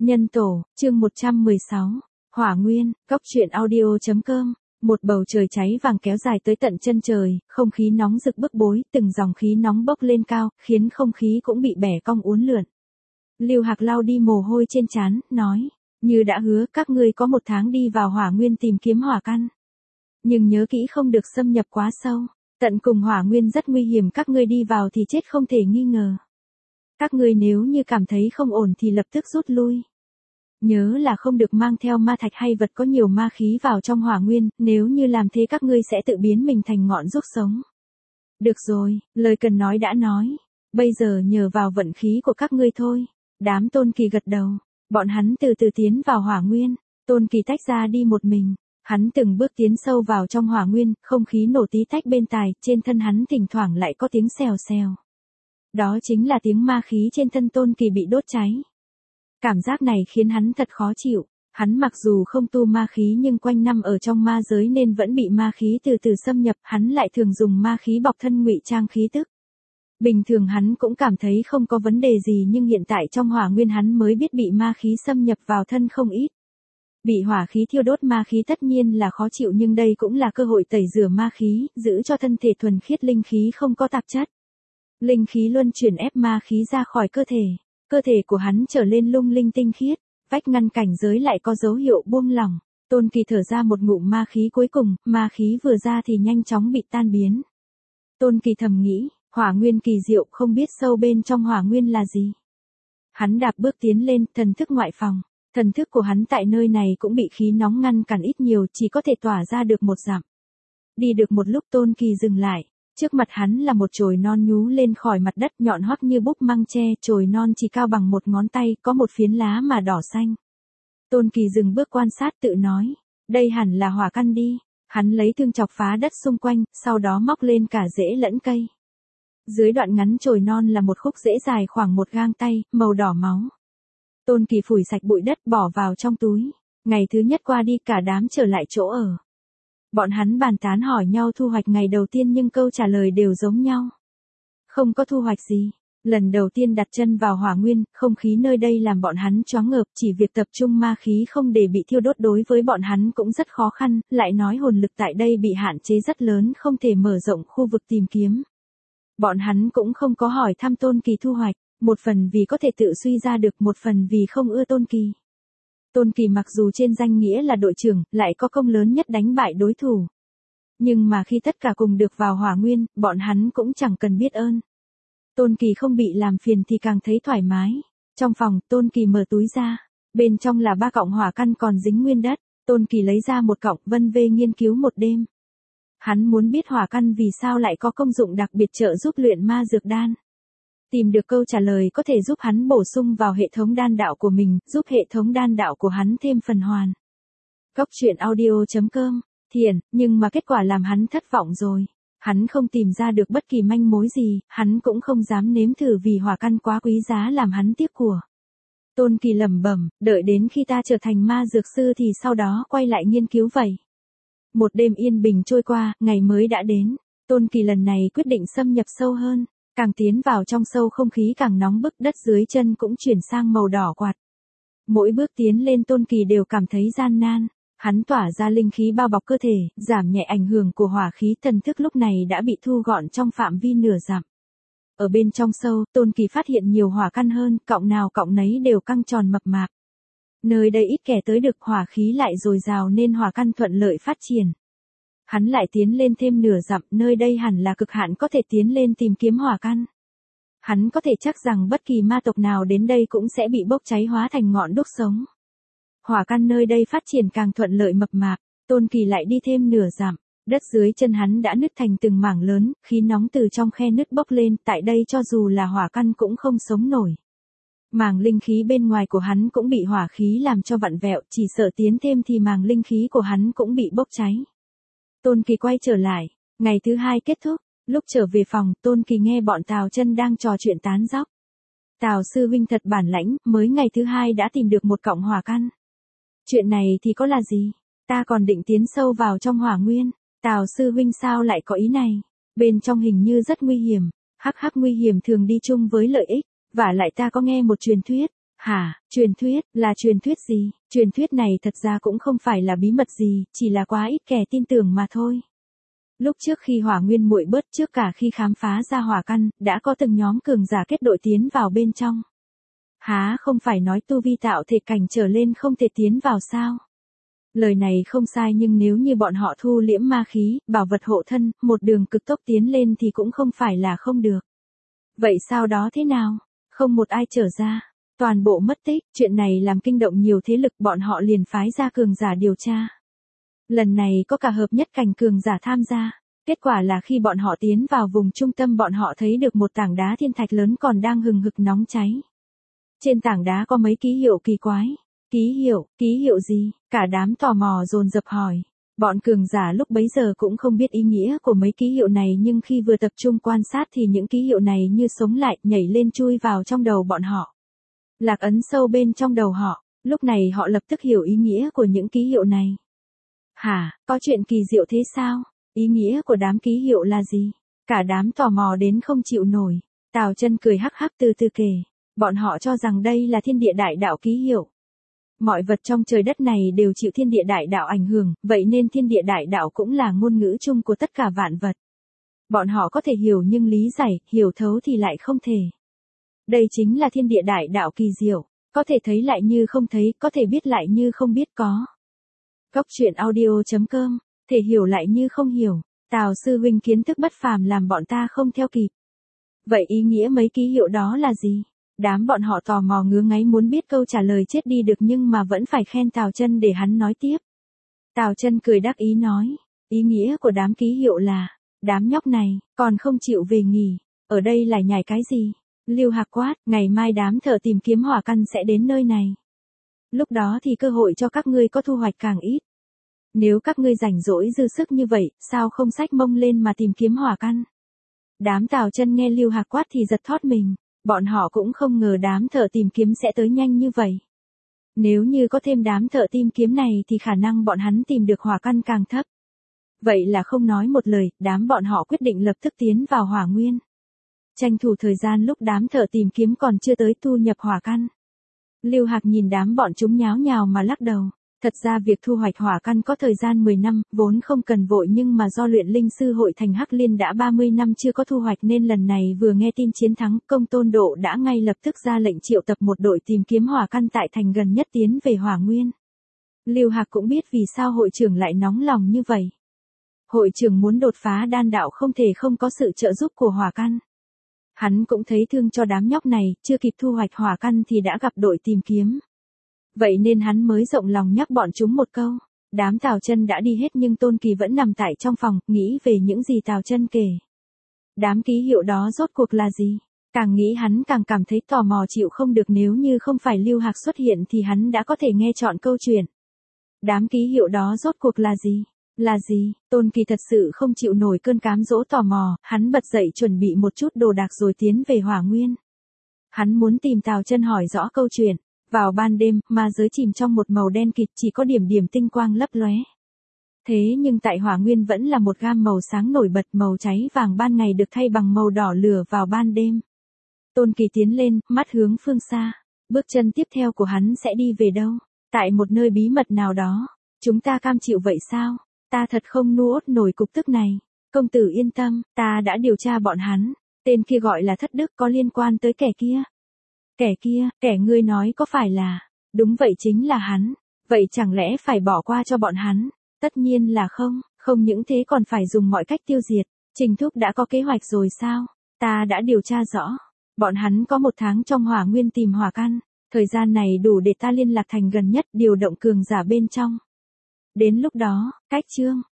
Nhân tổ, chương 116. Hỏa nguyên, góc truyện audio.com. Một bầu trời cháy vàng kéo dài tới tận chân trời, không khí nóng rực bức bối, từng dòng khí nóng bốc lên cao, khiến không khí cũng bị bẻ cong uốn lượn. Lưu Hạc lau đi mồ hôi trên trán, nói, như đã hứa, các ngươi có 1 tháng đi vào hỏa nguyên tìm kiếm hỏa căn. Nhưng nhớ kỹ không được xâm nhập quá sâu, tận cùng hỏa nguyên rất nguy hiểm, các ngươi đi vào thì chết không thể nghi ngờ. Các ngươi nếu như cảm thấy không ổn thì lập tức rút lui. Nhớ là không được mang theo ma thạch hay vật có nhiều ma khí vào trong hỏa nguyên, nếu như làm thế các ngươi sẽ tự biến mình thành ngọn rúc sống. Được rồi, lời cần nói đã nói, bây giờ nhờ vào vận khí của các ngươi thôi. Đám Tôn Kỳ gật đầu, bọn hắn từ từ tiến vào hỏa nguyên, Tôn Kỳ tách ra đi một mình. Hắn từng bước tiến sâu vào trong hỏa nguyên, không khí nổ tí tách bên tai, trên thân hắn thỉnh thoảng lại có tiếng xèo xèo. Đó chính là tiếng ma khí trên thân Tôn Kỳ bị đốt cháy. Cảm giác này khiến hắn thật khó chịu, hắn mặc dù không tu ma khí nhưng quanh năm ở trong ma giới nên vẫn bị ma khí từ từ xâm nhập, hắn lại thường dùng ma khí bọc thân ngụy trang khí tức. Bình thường hắn cũng cảm thấy không có vấn đề gì nhưng hiện tại trong hỏa nguyên hắn mới biết bị ma khí xâm nhập vào thân không ít. Bị hỏa khí thiêu đốt ma khí tất nhiên là khó chịu nhưng đây cũng là cơ hội tẩy rửa ma khí, giữ cho thân thể thuần khiết linh khí không có tạp chất. Linh khí luân chuyển ép ma khí ra khỏi cơ thể của hắn trở lên lung linh tinh khiết, vách ngăn cảnh giới lại có dấu hiệu buông lỏng. Tôn Kỳ thở ra một ngụm ma khí cuối cùng, ma khí vừa ra thì nhanh chóng bị tan biến. Tôn Kỳ thầm nghĩ, hỏa nguyên kỳ diệu, không biết sâu bên trong hỏa nguyên là gì. Hắn đạp bước tiến lên, thần thức ngoại phòng. Thần thức của hắn tại nơi này cũng bị khí nóng ngăn cản ít nhiều, chỉ có thể tỏa ra được 1 dặm. Đi được một lúc Tôn Kỳ dừng lại, trước mặt hắn là một chồi non nhú lên khỏi mặt đất nhọn hoắt như búp măng tre, chồi non chỉ cao bằng 1 ngón tay, có một phiến lá mà đỏ xanh. Tôn Kỳ dừng bước quan sát tự nói, đây hẳn là hỏa căn đi. Hắn lấy thương chọc phá đất xung quanh, sau đó móc lên cả rễ lẫn cây. Dưới đoạn ngắn chồi non là một khúc rễ dài khoảng 1 gang tay, màu đỏ máu. Tôn Kỳ phủi sạch bụi đất bỏ vào trong túi. Ngày thứ nhất qua đi cả đám trở lại chỗ ở. Bọn hắn bàn tán hỏi nhau thu hoạch ngày đầu tiên nhưng câu trả lời đều giống nhau. Không có thu hoạch gì. Lần đầu tiên đặt chân vào hỏa nguyên, không khí nơi đây làm bọn hắn choáng ngợp, chỉ việc tập trung ma khí không để bị thiêu đốt đối với bọn hắn cũng rất khó khăn, lại nói hồn lực tại đây bị hạn chế rất lớn, không thể mở rộng khu vực tìm kiếm. Bọn hắn cũng không có hỏi thăm Tôn Kỳ thu hoạch, một phần vì có thể tự suy ra được, một phần vì không ưa Tôn Kỳ. Tôn Kỳ mặc dù trên danh nghĩa là đội trưởng, lại có công lớn nhất đánh bại đối thủ. Nhưng mà khi tất cả cùng được vào hỏa nguyên, bọn hắn cũng chẳng cần biết ơn. Tôn Kỳ không bị làm phiền thì càng thấy thoải mái. Trong phòng, Tôn Kỳ mở túi ra. Bên trong là 3 cọng hỏa căn còn dính nguyên đất. Tôn Kỳ lấy ra 1 cọng, vân vê nghiên cứu một đêm. Hắn muốn biết hỏa căn vì sao lại có công dụng đặc biệt trợ giúp luyện ma dược đan. Tìm được câu trả lời có thể giúp hắn bổ sung vào hệ thống đan đạo của mình, giúp hệ thống đan đạo của hắn thêm phần hoàn. Góc truyện audio.com, thiền, nhưng mà kết quả làm hắn thất vọng rồi. Hắn không tìm ra được bất kỳ manh mối gì, hắn cũng không dám nếm thử vì hỏa căn quá quý giá làm hắn tiếc của. Tôn Kỳ lẩm bẩm, đợi đến khi ta trở thành ma dược sư thì sau đó quay lại nghiên cứu vậy. Một đêm yên bình trôi qua, ngày mới đã đến. Tôn Kỳ lần này quyết định xâm nhập sâu hơn. Càng tiến vào trong sâu không khí càng nóng bức, đất dưới chân cũng chuyển sang màu đỏ quạt. Mỗi bước tiến lên Tôn Kỳ đều cảm thấy gian nan. Hắn tỏa ra linh khí bao bọc cơ thể, giảm nhẹ ảnh hưởng của hỏa khí, thần thức lúc này đã bị thu gọn trong phạm vi nửa dặm. Ở bên trong sâu, Tôn Kỳ phát hiện nhiều hỏa căn hơn, cọng nào cọng nấy đều căng tròn mập mạp. Nơi đây ít kẻ tới được, hỏa khí lại dồi dào nên hỏa căn thuận lợi phát triển. Hắn lại tiến lên thêm nửa dặm, nơi đây hẳn là cực hạn có thể tiến lên tìm kiếm hỏa căn. Hắn có thể chắc rằng bất kỳ ma tộc nào đến đây cũng sẽ bị bốc cháy hóa thành ngọn đuốc sống. Hỏa căn nơi đây phát triển càng thuận lợi mập mạp, Tôn Kỳ lại đi thêm nửa dặm, đất dưới chân hắn đã nứt thành từng mảng lớn, khí nóng từ trong khe nứt bốc lên, tại đây cho dù là hỏa căn cũng không sống nổi. Màng linh khí bên ngoài của hắn cũng bị hỏa khí làm cho vặn vẹo, chỉ sợ tiến thêm thì màng linh khí của hắn cũng bị bốc cháy. Tôn Kỳ quay trở lại, ngày thứ 2 kết thúc, lúc trở về phòng, Tôn Kỳ nghe bọn Tào Chân đang trò chuyện tán dóc. Tào sư huynh thật bản lãnh, mới ngày thứ 2 đã tìm được 1 cọng hỏa căn. Chuyện này thì có là gì? Ta còn định tiến sâu vào trong hỏa nguyên. Tào sư huynh sao lại có ý này? Bên trong hình như rất nguy hiểm. Hắc hắc, nguy hiểm thường đi chung với lợi ích. Vả lại ta có nghe một truyền thuyết. Hả, truyền thuyết, là truyền thuyết gì? Truyền thuyết này thật ra cũng không phải là bí mật gì, chỉ là quá ít kẻ tin tưởng mà thôi. Lúc trước khi hỏa nguyên muội bớt, trước cả khi khám phá ra hỏa căn, đã có từng nhóm cường giả kết đội tiến vào bên trong. Há không phải nói tu vi tạo thể cảnh trở lên không thể tiến vào sao? Lời này không sai, nhưng nếu như bọn họ thu liễm ma khí, bảo vật hộ thân, một đường cực tốc tiến lên thì cũng không phải là không được. Vậy sau đó thế nào? Không một ai trở ra. Toàn bộ mất tích, chuyện này làm kinh động nhiều thế lực, bọn họ liền phái ra cường giả điều tra. Lần này có cả hợp nhất cảnh cường giả tham gia. Kết quả là khi bọn họ tiến vào vùng trung tâm, bọn họ thấy được một tảng đá thiên thạch lớn còn đang hừng hực nóng cháy. Trên tảng đá có mấy ký hiệu kỳ quái. Ký hiệu gì? Cả đám tò mò dồn dập hỏi. Bọn cường giả lúc bấy giờ cũng không biết ý nghĩa của mấy ký hiệu này, nhưng khi vừa tập trung quan sát thì những ký hiệu này như sống lại, nhảy lên chui vào trong đầu bọn họ. Lạc ấn sâu bên trong đầu họ, lúc này họ lập tức hiểu ý nghĩa của những ký hiệu này. Hả, có chuyện kỳ diệu thế sao? Ý nghĩa của đám ký hiệu là gì? Cả đám tò mò đến không chịu nổi. Tào Chân cười hắc hắc từ từ kể. Bọn họ cho rằng đây là thiên địa đại đạo ký hiệu. Mọi vật trong trời đất này đều chịu thiên địa đại đạo ảnh hưởng, vậy nên thiên địa đại đạo cũng là ngôn ngữ chung của tất cả vạn vật. Bọn họ có thể hiểu nhưng lý giải, hiểu thấu thì lại không thể. Đây chính là thiên địa đại đạo kỳ diệu, có thể thấy lại như không thấy, có thể biết lại như không biết có. Cốc truyện audio.com, thể hiểu lại như không hiểu. Tào sư huynh kiến thức bất phàm làm bọn ta không theo kịp. Vậy ý nghĩa mấy ký hiệu đó là gì? Đám bọn họ tò mò ngứa ngáy muốn biết câu trả lời chết đi được, nhưng mà vẫn phải khen Tào Chân để hắn nói tiếp. Tào Chân cười đắc ý nói, ý nghĩa của đám ký hiệu là, đám nhóc này, còn không chịu về nghỉ, ở đây lại nhảy cái gì? Lưu Hạc quát, ngày mai đám thợ tìm kiếm hỏa căn sẽ đến nơi này. Lúc đó thì cơ hội cho các ngươi có thu hoạch càng ít. Nếu các ngươi rảnh rỗi dư sức như vậy, sao không xách mông lên mà tìm kiếm hỏa căn? Đám Tào Chân nghe Lưu Hạc quát thì giật thót mình. Bọn họ cũng không ngờ đám thợ tìm kiếm sẽ tới nhanh như vậy. Nếu như có thêm đám thợ tìm kiếm này thì khả năng bọn hắn tìm được hỏa căn càng thấp. Vậy là không nói một lời, đám bọn họ quyết định lập tức tiến vào hỏa nguyên. Tranh thủ thời gian lúc đám thợ tìm kiếm còn chưa tới thu nhập hỏa căn. Lưu Hạc nhìn đám bọn chúng nháo nhào mà lắc đầu. Thật ra việc thu hoạch hỏa căn có thời gian 10 năm, vốn không cần vội, nhưng mà do luyện linh sư hội thành Hắc Liên đã 30 năm chưa có thu hoạch nên lần này vừa nghe tin chiến thắng, Công Tôn Độ đã ngay lập tức ra lệnh triệu tập một đội tìm kiếm hỏa căn tại thành gần nhất tiến về hỏa nguyên. Lưu Hạc cũng biết vì sao hội trưởng lại nóng lòng như vậy. Hội trưởng muốn đột phá đan đạo không thể không có sự trợ giúp của hỏa căn. Hắn cũng thấy thương cho đám nhóc này, chưa kịp thu hoạch hỏa căn thì đã gặp đội tìm kiếm. Vậy nên hắn mới rộng lòng nhắc bọn chúng một câu. Đám Tào Chân đã đi hết nhưng Tôn Kỳ vẫn nằm tại trong phòng, nghĩ về những gì Tào Chân kể. Đám ký hiệu đó rốt cuộc là gì? Càng nghĩ hắn càng cảm thấy tò mò chịu không được, nếu như không phải Lưu Hạc xuất hiện thì hắn đã có thể nghe trọn câu chuyện. Đám ký hiệu đó rốt cuộc là gì? Là gì? Tôn Kỳ thật sự không chịu nổi cơn cám dỗ tò mò, hắn bật dậy chuẩn bị một chút đồ đạc rồi tiến về hỏa nguyên. Hắn muốn tìm Tào Chân hỏi rõ câu chuyện. Vào ban đêm, ma giới chìm trong một màu đen kịt, chỉ có điểm điểm tinh quang lấp lóe. Thế nhưng tại hỏa nguyên vẫn là một gam màu sáng nổi bật, màu cháy vàng ban ngày được thay bằng màu đỏ lửa vào ban đêm. Tôn Kỳ tiến lên, mắt hướng phương xa. Bước chân tiếp theo của hắn sẽ đi về đâu? Tại một nơi bí mật nào đó. Chúng ta cam chịu vậy sao? Ta thật không nuốt nổi cục tức này. Công tử yên tâm, ta đã điều tra bọn hắn. Tên kia gọi là Thất Đức, có liên quan tới kẻ kia. Kẻ kia, kẻ ngươi nói có phải là? Đúng vậy, chính là hắn. Vậy chẳng lẽ phải bỏ qua cho bọn hắn? Tất nhiên là không, không những thế còn phải dùng mọi cách tiêu diệt. Trình Thúc đã có kế hoạch rồi sao? Ta đã điều tra rõ. Bọn hắn có 1 tháng trong hỏa nguyên tìm hỏa căn. Thời gian này đủ để ta liên lạc thành gần nhất, điều động cường giả bên trong. Đến lúc đó, cách chương.